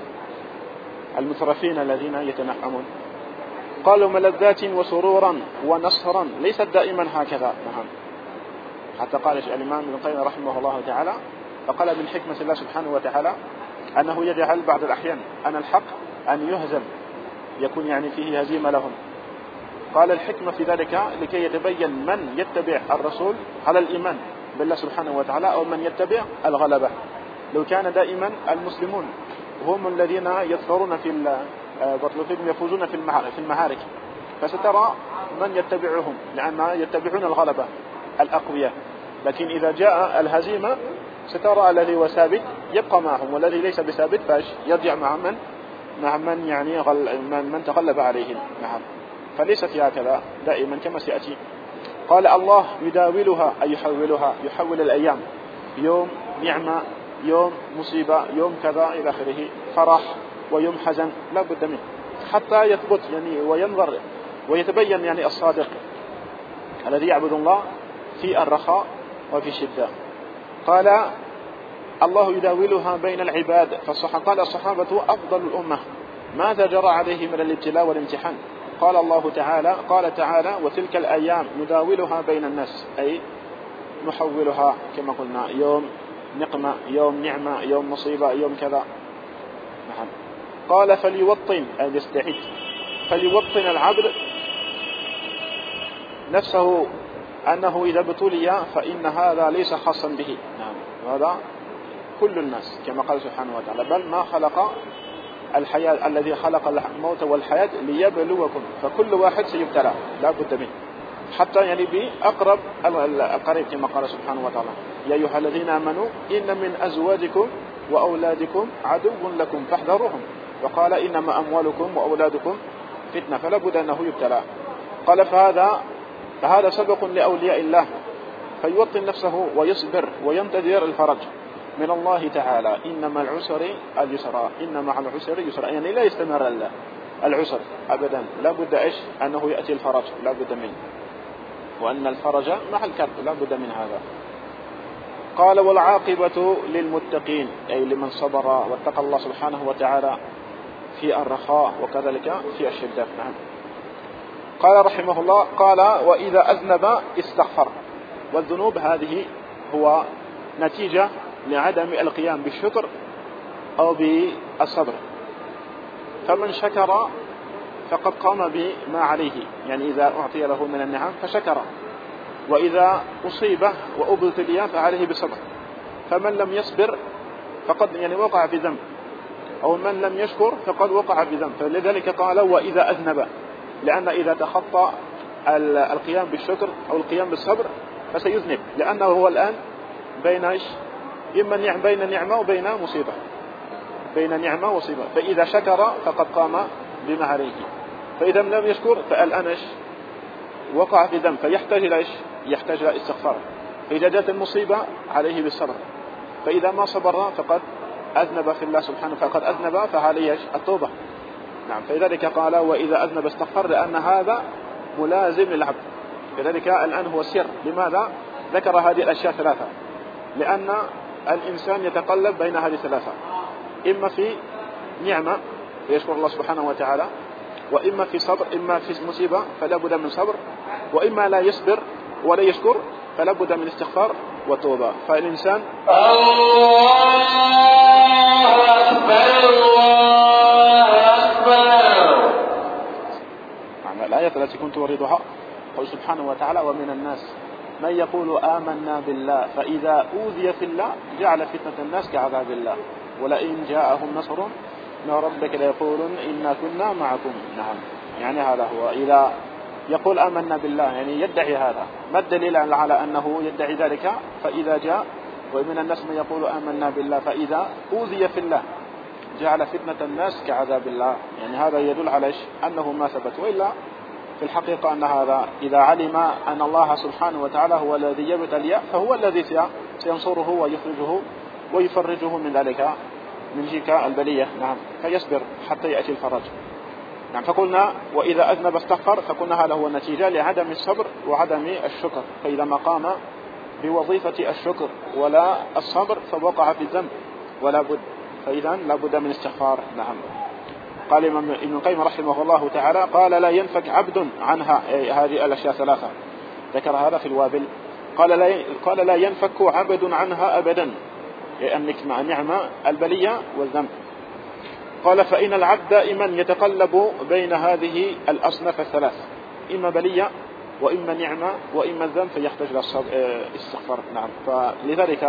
المترفين الذين يتنعمون. قالوا ملذات وسرورا ونصرا ليست دائما هكذا نعم. حتى قال الإمام ابن القيم رحمه الله تعالى فقال من حكمة الله سبحانه وتعالى أنه يجعل بعض الأحيان أن الحق أن يهزم يكون يعني فيه هزيمة لهم. قال الحكمة في ذلك لكي يتبين من يتبع الرسول على الإيمان بالله سبحانه وتعالى أو من يتبع الغلبة. لو كان دائما المسلمون هم الذين يظفرون في بطلفهم يفوزون في المعارك فسترى من يتبعهم لأن يتبعون الغلبة الأقوياء، لكن إذا جاء الهزيمة سترى الذي هو ثابت يبقى معهم والذي ليس بثابت فاش يرجع مع من مع من يعني غل من, من تغلب عليهم نعم. فليس في هكذا دائما كما سيأتي. قال الله يداولها أي يحولها، يحول الأيام، يوم نعمة يوم مصيبة يوم كذا إلى آخره، فرح ويوم حزن لا بد منه حتى يثبت يعني وينظر ويتبين يعني الصادق الذي يعبد الله في الرخاء وفي الشدة. قال الله يداولها بين العباد. فقال الصحابة أفضل الأمة ماذا جرى عليه من الابتلاء والامتحان؟ قال الله تعالى قال تعالى وتلك الأيام نداولها بين الناس أي نحولها كما قلنا يوم نقمة يوم نعمة يوم مصيبة يوم كذا نعم. قال فليوطن أي يستعد فليوطن العبد نفسه أنه إذا ابتلي فإن هذا ليس خاصا به نعم، هذا كل الناس كما قال سبحانه وتعالى بل ما خلق الحياة الذي خلق الموت والحياة ليبلوكم، فكل واحد سيبتلى لا بد منه حتى يعني بأقرب القريب كما قال سبحانه وتعالى يا أيها الذين آمنوا إن من أزواجكم وأولادكم عدو لكم فاحذروهم، وقال إنما أموالكم وأولادكم فتنة فلا بد أنه يبتلى. قال فهذا فهذا سبق لأولياء الله فيوطن نفسه ويصبر وينتظر الفرج من الله تعالى إنما العسر اليسرى إن مع العسر يسرا، يعني لا يستمر العسر أبدا لا بد إيش أنه يأتي الفرج لا بد منه، وأن الفرج مع الكرب لا بد من هذا. قال والعاقبة للمتقين أي لمن صبر واتقى الله سبحانه وتعالى في الرخاء وكذلك في الشدة نعم. قال رحمه الله قال وإذا أذنب استغفر، والذنوب هذه هو نتيجة لعدم القيام بالشكر أو بالصبر، فمن شكر فقد قام بما عليه يعني إذا أعطي له من النعم فشكر، وإذا أصيب وأبتلي فعليه بالصبر، فمن لم يصبر فقد يعني وقع في ذنب، أو من لم يشكر فقد وقع في ذنب. فلذلك قال وإذا أذنب، لأن إذا تخطى القيام بالشكر أو القيام بالصبر فسيذنب، لأنه هو الآن بين إيش إما بين نعمة وبين مصيبة بين نعمة ومصيبة، فإذا شكر فقد قام بما عليه، فإذا لم يشكر فالآن إيش وقع في ذنب فيحتاج إلى إيش يحتاج إلى استغفار، فإذا جاءت المصيبة عليه بالصبر، فإذا ما صبر فقد أذنب في الله سبحانه فقد أذنب فعليه التوبة نعم. فلذلك قال وإذا أذنب استغفر، لأن هذا ملازم للعبد. لذلك الآن هو السر لماذا ذكر هذه الأشياء ثلاثة، لأن الإنسان يتقلب بين هذه الثلاثة، إما في نعمة يشكر الله سبحانه وتعالى، وإما في صبر إما في مصيبة فلا بد من صبر، وإما لا يصبر ولا يشكر فلا بد من استغفار وتوبة. فالإنسان الله أكبر الله أكبر. معنى الآية التي كنت أريدها قال سبحانه وتعالى ومن الناس من يقول آمنا بالله فإذا أوذي في الله جعل فتنة الناس كعذاب الله ولئن جاءهم نصر من ربك ليقولن إنا كنا معكم. نعم، يعني هذا هو إذا يقول آمنا بالله يعني يدعي هذا. ما الدليل على أنه يدعي ذلك؟ فإذا جاء ومن الناس من يقول آمنا بالله فإذا أوذي في الله جعل فتنة الناس كعذاب الله، يعني هذا يدل على إيش؟ أنه ما ثبت. وإلا في الحقيقة أن هذا إذا علم أن الله سبحانه وتعالى هو الذي يبتلي فهو الذي سينصره ويخرجه ويفرجه من ذلك من جيك البلية. نعم، فيصبر حتى يأتي الفرج. نعم، فقلنا وإذا أذنب استغفر، فقلنا هذا هو النتيجة لعدم الصبر وعدم الشكر. فإذا ما قام بوظيفة الشكر ولا الصبر فوقع في الذنب ولا بد، فإذا لا بد من استغفار. نعم. قال ابن القيم رحمه الله تعالى قال لا ينفك عبد عنها، هذه الأشياء ثلاثة ذكر هذا في الوابل. قال لا قال لا ينفك عبد عنها أبدا، النكمة النعمة البلية والذنب. قال فإن العبد دائما يتقلب بين هذه الأصناف الثلاث، إما بلية وإما نعمة وإما الذنب، فيحتاج إلى استغفار. نعم، فلذلك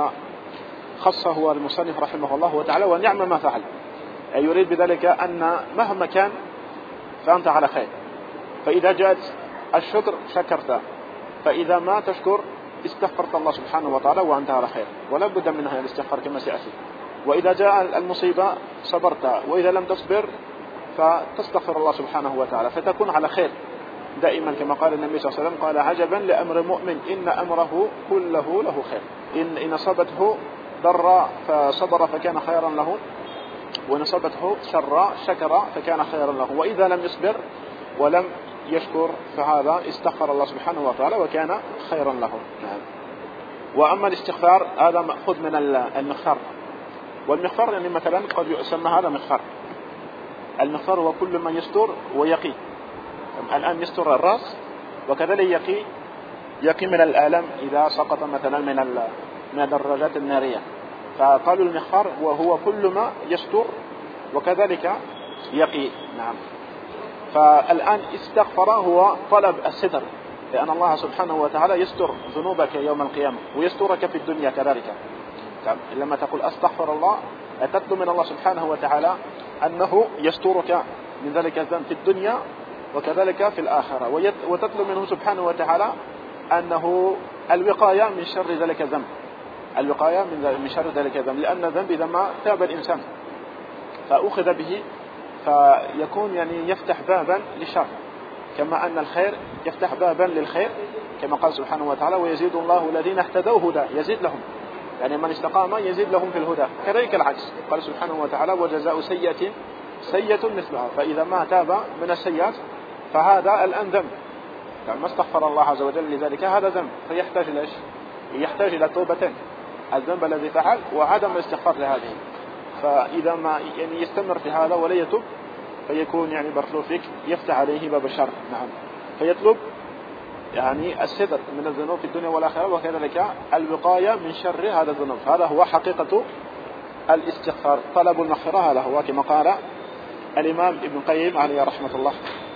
خصه المصنف رحمه الله تعالى والنعمة ما فعل، يريد بذلك أن مهما كان فأنت على خير. فإذا جاءت الشكر شكرت، فإذا ما تشكر استغفرت الله سبحانه وتعالى وأنت على خير، ولا بد منها الاستغفار كما سيأتي. وإذا جاء المصيبة صبرت، وإذا لم تصبر فتستغفر الله سبحانه وتعالى فتكون على خير دائما، كما قال النبي صلى الله عليه وسلم قال عجبا لأمر المؤمن إن أمره كله له خير، إن إن أصابته ضر فصبر فكان خيرا له، وإن أصابته شر شكر فكان خيرا له، وإذا لم يصبر ولم يشكر فهذا استغفر الله سبحانه وتعالى وكان خيرا له. نعم. وأما الاستغفار هذا مأخذ من المغفر، والمغفر يعني مثلا قد يسمى هذا مغفر. المغفر هو كل من يستر ويقي، الآن يستر الرأس وكذلك يقي يقي من الآلام إذا سقط مثلا من من الدراجات النارية. فقالوا المغفر وهو كل ما يستر وكذلك يقي. نعم. فالآن استغفر هو طلب الستر، لأن الله سبحانه وتعالى يستر ذنوبك يوم القيامة ويسترك في الدنيا كذلك. لما تقول أستغفر الله تطلب من الله سبحانه وتعالى أنه يسترك من ذلك الذنب في الدنيا وكذلك في الآخرة، وتطلب منه سبحانه وتعالى أنه الوقاية من شر ذلك الذنب، الوقاية من شر ذلك الذنب، لأن الذنب إذا ما تاب الإنسان فأخذ به فيكون يعني يفتح بابا للشر، كما أن الخير يفتح بابا للخير، كما قال سبحانه وتعالى ويزيد الله الذين اهتدوا هدى، يزيد لهم، يعني من استقام يزيد لهم في الهدى. كذلك العكس، قال سبحانه وتعالى وجزاء سيئة سيئة مثلها، فإذا ما تاب من السيئات فهذا الآن ذنب، ما استغفر الله عز وجل لذلك هذا ذنب، فيحتاج إلى إيش؟ يحتاج إلى توبتين، الذنب الذي فعل وعدم الاستغفار لهذه. فإذا ما يعني يستمر في هذا ولا يتوب فيكون يعني بارك فيك يفتح عليه باب الشر. نعم. فيطلب يعني الستر من الذنوب في الدنيا والآخرة وكذلك الوقاية من شر هذا الذنوب. هذا هو حقيقة الاستغفار، طلب المغفرة. هذا هو كما قال الإمام ابن القيم عليه رحمة الله.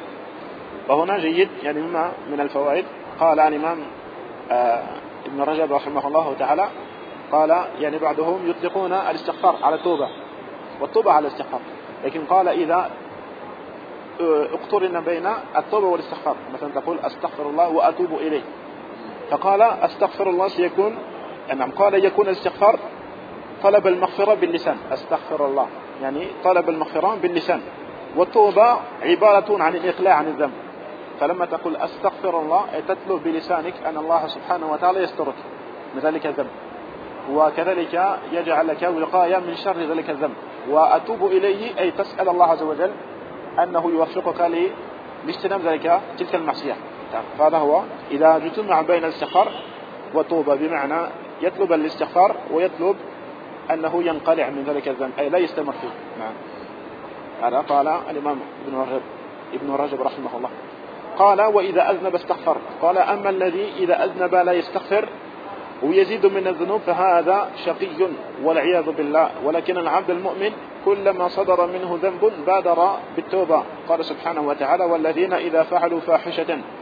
وهنا جيد يعني مما من الفوائد قال الإمام آه ابن رجب رحمه الله تعالى قال يعني بعضهم يطلقون الاستغفار على التوبة والتوبة على الاستغفار، لكن قال إذا اقترن بين التوبة والاستغفار، مثلا تقول أستغفر الله وأتوب إليه، فقال أستغفر الله سيكون نعم قال يكون الاستغفار طلب المغفرة باللسان، أستغفر الله يعني طلب المغفرة باللسان، والتوبة عبارة عن الإقلاع عن الذنب. فلما تقول أستغفر الله تطلب بلسانك أن الله سبحانه وتعالى يسترك من ذلك الذنب، وكذلك يجعل لك وقاية من شر ذلك الذنب. وأتوب إليه أي تسأل الله عز وجل أنه يوفقك لاجتناب ذلك تلك المعصية. فهذا هو إذا اجتمع بين الاستغفار والتوبة، بمعنى يطلب الاستغفار ويطلب أنه ينقلع من ذلك الذنب أي لا يستمر فيه. نعم. هذا قال الإمام ابن رجب ابن رجب رحمه الله. قال وإذا أذنب استغفر. قال أما الذي إذا أذنب لا يستغفر ويزيد من الذنوب فهذا شقي والعياذ بالله، ولكن العبد المؤمن كلما صدر منه ذنب بادر بالتوبة. قال سبحانه وتعالى والذين إذا فعلوا فاحشة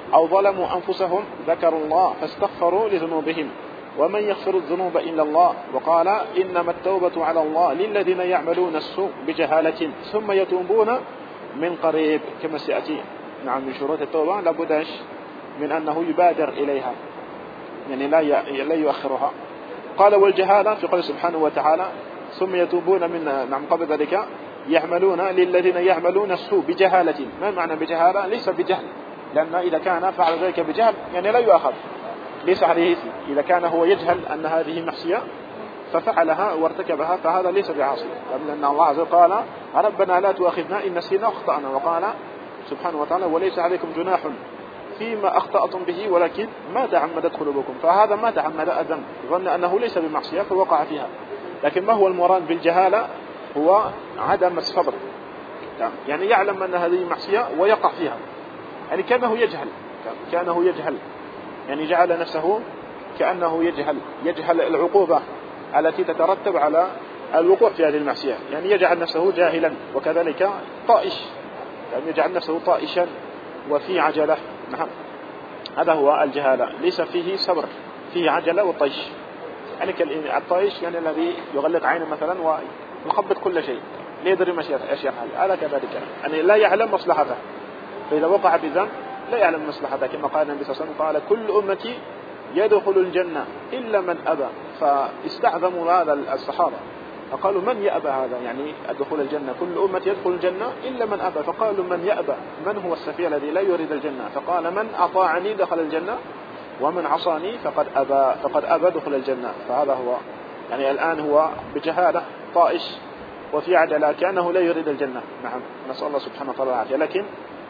أو ظلموا أنفسهم ذكروا الله فاستغفروا لذنوبهم ومن يغفر الذنوب إلا الله. وقال إنما التوبة على الله للذين يعملون السوء بجهالة ثم يتوبون من قريب كما سيأتي. نعم من شروط التوبة لابد من أنه يبادر إليها يعني لا يؤخرها. قال والجهالة في قوله سبحانه وتعالى ثم يتوبون من نعم قبل ذلك يعملون للذين يعملون السوء بجهالة. ما معنى بجهالة؟ ليس بجهل، لأن إذا كان فعل ذلك بجهل يعني لا يؤخذ، ليس عليه اسم. إذا كان هو يجهل أن هذه معصية ففعلها وارتكبها فهذا ليس بعاصي، لأن الله عز وجل قال ربنا لا تؤاخذنا إن نسينا واخطأنا. وقال سبحانه وتعالى وليس عليكم جناح فيما أخطأتم به ولكن ما تعمدت قلوبكم. فهذا ما تعمد أذن، ظن أنه ليس بمعصية فوقع فيها. لكن ما هو المراد بالجهالة؟ هو عدم الصبر، يعني يعلم أن هذه معصية ويقع فيها، يعني كأنه يجهل كأنه يجهل يعني جعل نفسه كأنه يجهل يجهل العقوبة التي تترتب على الوقوع في هذه المعصية، يعني يجعل نفسه جاهلا. وكذلك طائش، يعني يجعل نفسه طائشا وفي عجلة. نعم هذا هو الجهالة، ليس فيه صبر، فيه عجلة وطيش. يعني الطائش يعني الذي يغلق عينه مثلا ويخبط كل شيء ليدري ما أشياء هذه، هذا كذلك يعني لا يعلم مصلحته، فإذا وقع بذنب لا يعلم مصلحته. كما قال النبي صلى الله عليه وسلم قال كل أمتي يدخل الجنة إلا من أبى. فاستعظموا هذا الصحابة فقالوا من يأبى هذا يعني الدخول الجنة؟ كل أمتي يدخل الجنة إلا من أبى. فقالوا من يأبى؟ من هو السفيه الذي لا يريد الجنة؟ فقال من أطاعني دخل الجنة ومن عصاني فقد أبى فقد أبى دخل الجنة. فهذا هو يعني الآن هو بجهالة طائش وفي عجلة كأنه لا يريد الجنة. نعم نسأل الله سبحانه وتعالى العافية. لكن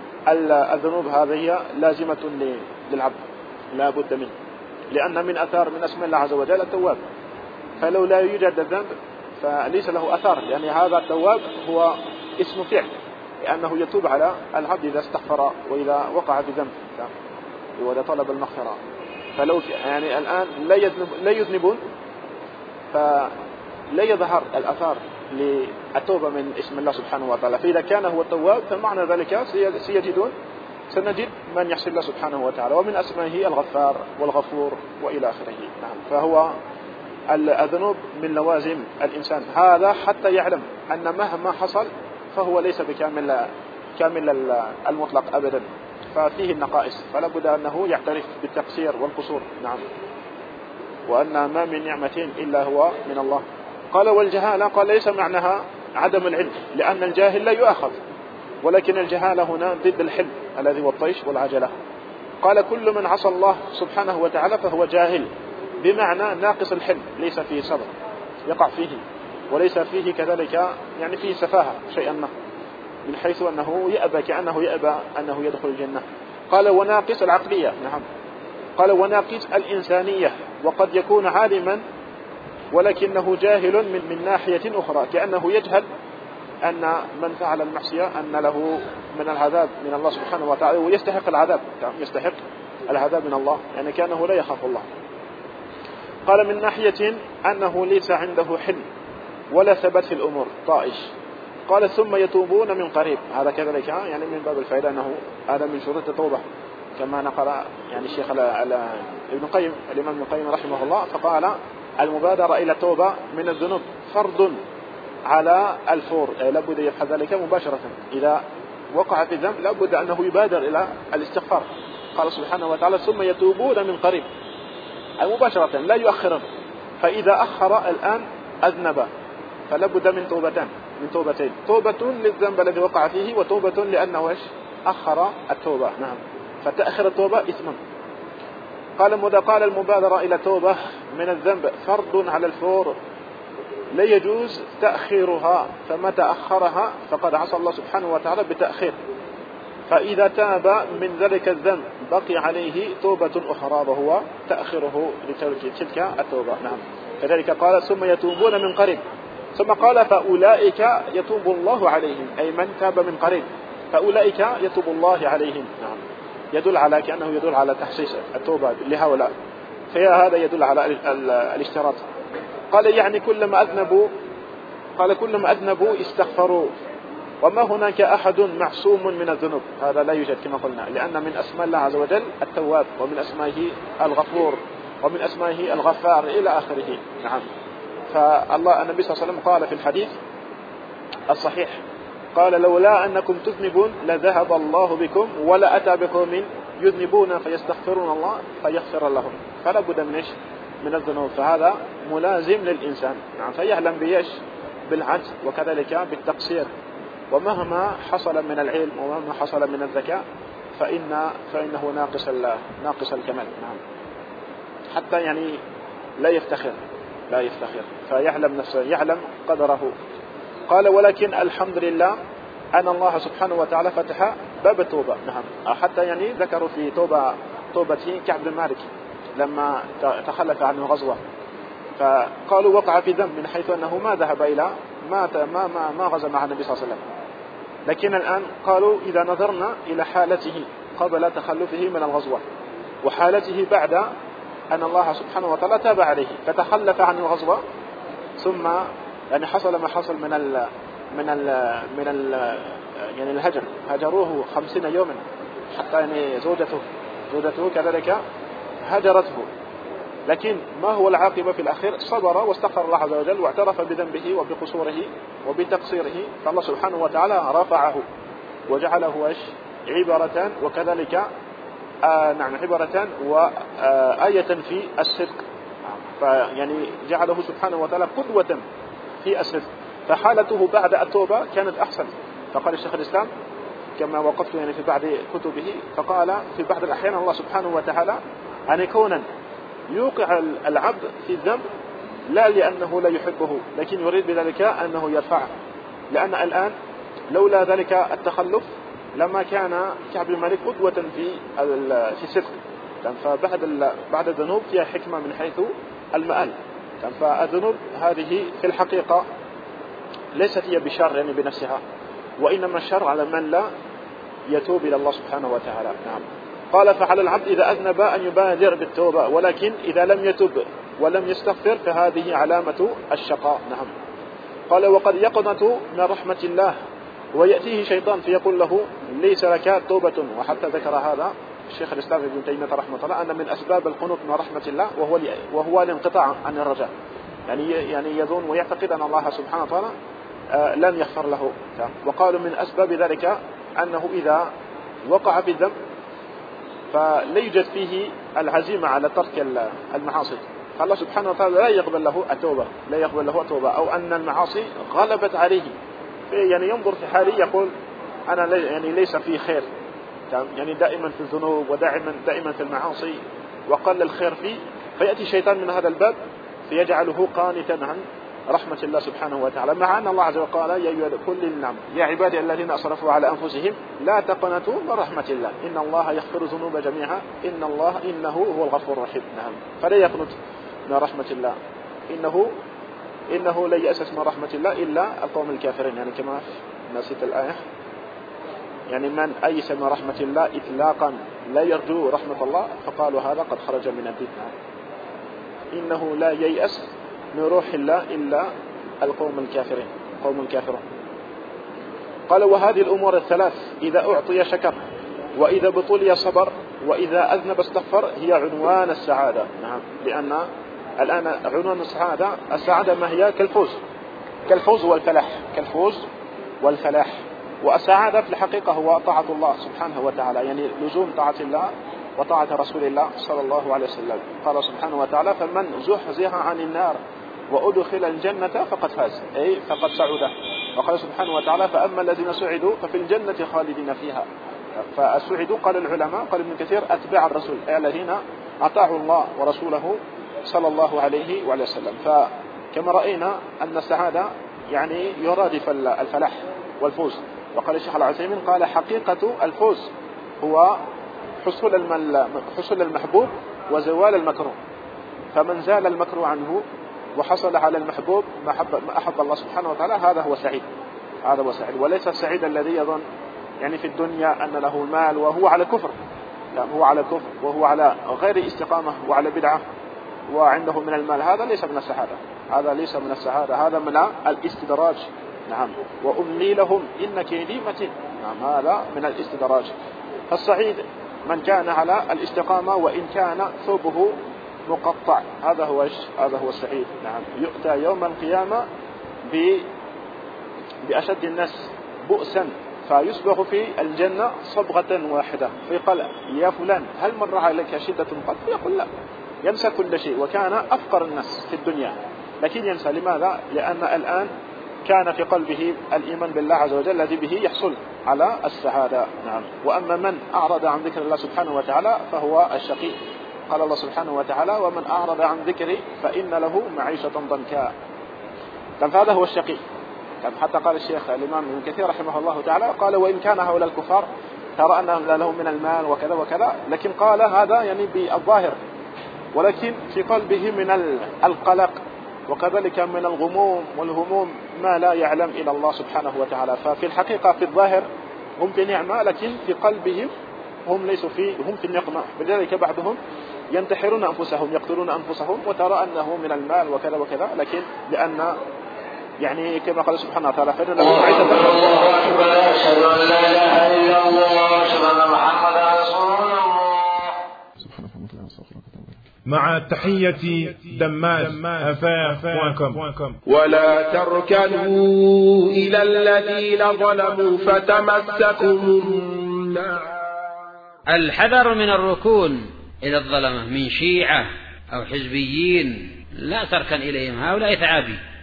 الذنوب هذه هي لازمة للعبد لا بد منه، لأن من أثار من اسم الله عز وجل التواب، فلو لا يوجد الذنب فليس له أثار، يعني هذا التواب هو اسم فعل، لأنه يتوب على العبد إذا استغفر وإذا وقع بذنب وإذا طلب المغفرة. فلو يعني الآن لا يذنب لا يذنبون فلا يظهر الأثار للتوبة من اسم الله سبحانه وتعالى. فإذا كان هو التواب فمعنى ذلك سيجدون سنجد من يحسن الله سبحانه وتعالى، ومن أسمائه الغفار والغفور وإلى آخره. نعم فهو الذنوب من لوازم الإنسان، هذا حتى يعلم أن مهما حصل فهو ليس بكامل كامل المطلق أبدا، ففيه النقائص، فلا بد أنه يعترف بالتقصير والقصور. نعم وأن ما من نعمة إلا هو من الله. قال والجهالة قال ليس معناها عدم العلم، لأن الجاهل لا يؤاخذ، ولكن الجهالة هنا ضد الحلم الذي هو الطيش والعجلة. قال كل من عصى الله سبحانه وتعالى فهو جاهل، بمعنى ناقص الحلم، ليس فيه صبر يقع فيه، وليس فيه كذلك يعني فيه سفاهة شيئا ما، من حيث أنه يأبى كأنه يأبى أنه يدخل الجنة. قال وناقص العقلية. نعم قال وناقص الإنسانية، وقد يكون عالما ولكنه جاهل من, من ناحية أخرى، كأنه يجهل أن من فعل المعصية أن له من العذاب من الله سبحانه وتعالى ويستحق العذاب، يستحق العذاب من الله، يعني كأنه لا يخاف الله. قال من ناحية أنه ليس عنده حلم ولا ثبت في الأمور طائش. قال ثم يتوبون من قريب، هذا كذلك يعني من باب الفائدة أنه هذا من شروط التوبة، كما نقل يعني الشيخ على ابن القيم الإمام ابن القيم رحمه الله، فقال المبادرة إلى التوبة من الذنوب فرض على الفور، لابد يفعل ذلك مباشرة، إذا وقع في الذنب لابد أنه يبادر إلى الاستغفار. قال سبحانه وتعالى ثم يتوبون من قريب، مباشرة لا يؤخرون، فإذا أخر الآن أذنب، فلابد من توبتين من توبتين توبة للذنب الذي وقع فيه، وتوبة لأنه أخر التوبة. نعم فتأخر التوبة إثما. قال ماذا؟ قال المبادرة إلى توبة من الذنب فرض على الفور، لا يجوز تأخيرها، فمتى أخرها فقد عصى الله سبحانه وتعالى بتأخير، فإذا تاب من ذلك الذنب بقي عليه توبة أخرى وهو تأخيره لتلك التوبة. نعم كذلك قال ثم يتوبون من قريب، ثم قال فأولئك يتوب الله عليهم، أي من تاب من قريب فأولئك يتوب الله عليهم. نعم يدل على كأنه يدل على تحسيس التوبة لهؤلاء، فهذا يدل على الاشتراط. قال يعني كلما أذنبوا قال كلما أذنبوا استغفروا، وما هناك أحد معصوم من الذنوب، هذا لا يوجد كما قلنا، لأن من أسماء الله عز وجل التواب، ومن أسمائه الغفور، ومن أسمائه الغفار إلى آخره. نعم. فالله النبي صلى الله عليه وسلم قال في الحديث الصحيح، قال لولا أنكم تذنبون لذهب الله بكم ولا أتى بقوم يذنبون فيستغفرون الله فيغفر لهم. فلا بد من إيش؟ من الذنوب. فهذا ملازم للإنسان. نعم. فيعلم بإيش؟ بالعجز وكذلك بالتقصير. ومهما حصل من العلم ومهما حصل من الذكاء فإن فإنه ناقص ناقص الكمال. نعم. حتى يعني لا يفتخر لا يفتخر فيعلم نفسه، يعلم قدره. قال ولكن الحمد لله أن الله سبحانه وتعالى فتح باب التوبة. نعم. حتى يعني ذكروا في توبة توبة كعب بن مالك لما تخلف عنه غزوة، فقالوا وقع في ذنب من حيث أنه ما ذهب إلى ما ما ما, ما غزا مع النبي صلى الله عليه وسلم. لكن الآن قالوا إذا نظرنا إلى حالته قبل تخلفه من الغزوة وحالته بعد أن الله سبحانه وتعالى تاب عليه فتخلف عن الغزوة، ثم يعني حصل ما حصل من ال من ال من ال يعني الهجر، هجروه خمسين يوما، حتى يعني زوجته زوجته كذلك هجرته. لكن ما هو العاقبة في الأخير؟ صبر واستغفر الله عز وجل واعترف بذنبه وبقصوره وبتقصيره، فالله سبحانه وتعالى رفعه وجعله ايش؟ عبرة، وكذلك آه نعم عبرة وآية في الصدق. فيعني جعله سبحانه وتعالى قدوة في الصدق. فحالته بعد التوبة كانت أحسن. فقال الشيخ الإسلام كما وقفت يعني في بعض كتبه، فقال في بعض الأحيان الله سبحانه وتعالى أن كونا يوقع العبد في الذنب لا لأنه لا يحبه، لكن يريد بذلك أنه يرفعه. لأن الآن لولا ذلك التخلف لما كان كعب بن مالك قدوة في في الصدق. فبعد بعد الذنوب فيها حكمة من حيث المآل. فالذنوب هذه في الحقيقة ليست هي بشر يعني بنفسها، وإنما الشر على من لا يتوب إلى الله سبحانه وتعالى. نعم. قال فعلى العبد إذا أذنب أن يبادر بالتوبة، ولكن إذا لم يتب ولم يستغفر فهذه علامة الشقاء. نعم. قال وقد يقنط من رحمة الله ويأتيه شيطان فيقول له ليس لك توبة. وحتى ذكر هذا الشيخ الإسلام ابن تيمية رحمه الله أن من أسباب القنوط من رحمة الله وهو وهو الانقطاع عن الرجاء، يعني يعني يظن ويعتقد أن الله سبحانه وتعالى لن يغفر له. وقالوا من أسباب ذلك أنه إذا وقع في الذنب فلا يوجد فيه العزيمة على ترك المعاصي، فالله سبحانه وتعالى لا يقبل له التوبة لا يقبل له التوبة أو أن المعاصي غلبت عليه، يعني ينظر في حاله يقول أنا يعني ليس فيه خير، يعني دائما في الذنوب ودائما دائما في المعاصي وقل الخير فيه، فيأتي الشيطان من هذا الباب فيجعله قانتا عن رحمة الله سبحانه وتعالى. مع أن الله عز وجل قال يا أيها كل النعم يا عبادي الذين أسرفوا على أنفسهم لا تقنطوا من رحمة الله إن الله يغفر الذنوب جميعا إن الله إنه هو الغفور الرحيم. نعم. فلا يقنط من رحمة الله، إنه إنه لا يأسس من رحمة الله إلا القوم الكافرين، يعني كما نسيت الآية، يعني من أيس من رحمة الله إطلاقا لا يرجو رحمة الله فقالوا هذا قد خرج من الدين. إنه لا ييأس من روح الله إلا القوم الكافرين قوم الكافرون. قال وهذه الأمور الثلاث إذا أعطي شكر وإذا بطولي صبر وإذا أذنب استغفر هي عنوان السعادة. نعم. لأن الآن عنوان السعادة السعادة ما هي؟ كالفوز كالفوز والفلاح كالفوز والفلاح والسعادة في الحقيقة هو طاعة الله سبحانه وتعالى، يعني لزوم طاعة الله وطاعة رسول الله صلى الله عليه وسلم. قال سبحانه وتعالى فمن زحزح عن النار وأدخل الجنة فقد فاز، أي فقد سعد. وقال سبحانه وتعالى فأما الذين سعدوا ففي الجنة خالدين فيها. فالسعدوا قال العلماء قال ابن كثير أتباع الرسول، أي الذين أطاعوا الله ورسوله صلى الله عليه وعلى وسلم. فكما رأينا أن السعادة يعني يرادف الفلاح والفوز. وقال الشيخ العثيمين قال حقيقة الفوز هو حصول حصول المحبوب وزوال المكروه، فمن زال المكروه عنه وحصل على المحبوب ما أحب, ما أحب الله سبحانه وتعالى هذا هو سعيد هذا هو سعيد وليس السعيد الذي يظن يعني في الدنيا أن له المال وهو على كفر، لا هو على كفر وهو على غير استقامة وعلى بدعة وعنده من المال، هذا ليس من السعادة هذا ليس من السعادة هذا من الاستدراج نعم وأملي لهم إن كيدي متين. نعم هذا من الاستدراج. فالسعيد من كان على الاستقامة وإن كان ثوبه مقطع، هذا هو هذا هو السعيد. نعم يؤتى يوم القيامة بأشد الناس بؤسا فيصبغ في الجنة صبغة واحدة فيقال يا فلان هل مر عليك شدة قط؟ يقول لا، ينسى كل شيء وكان أفقر الناس في الدنيا لكن ينسى. لماذا؟ لأن الآن كان في قلبه الإيمان بالله عز وجل الذي به يحصل على السعادة. نعم. وأما من أعرض عن ذكر الله سبحانه وتعالى فهو الشقي. قال الله سبحانه وتعالى ومن أعرض عن ذكري فإن له معيشة ضنكا. فهذا هو الشقي. حتى قال الشيخ الإمام ابن كثير رحمه الله تعالى قال وإن كان هؤلاء الكفار ترى أنهم لهم من المال وكذا وكذا، لكن قال هذا يعني بالظاهر، ولكن في قلبه من القلق وكذلك من الغموم والهموم ما لا يعلم إلا الله سبحانه وتعالى. ففي الحقيقة في الظاهر هم في نعمة لكن في قلبهم هم ليسوا في هم في النقمة. لذلك بعضهم ينتحرون أنفسهم يقتلون أنفسهم وترى أنه من المال وكذا وكذا، لكن لأن يعني كما قال سبحانه وتعالى فإن الله عز وجل الله أكبر أشهد أن لا إله إلا الله أشهد أن محمدا رسول الله. مع تحية دماس أفاف وانكم. ولا تركنوا إلى الذين ظلموا فتمسكوا النار. الحذر من الركون إلى الظلمة من شيعة أو حزبيين، لا تركن إليهم، هؤلاء ثعابي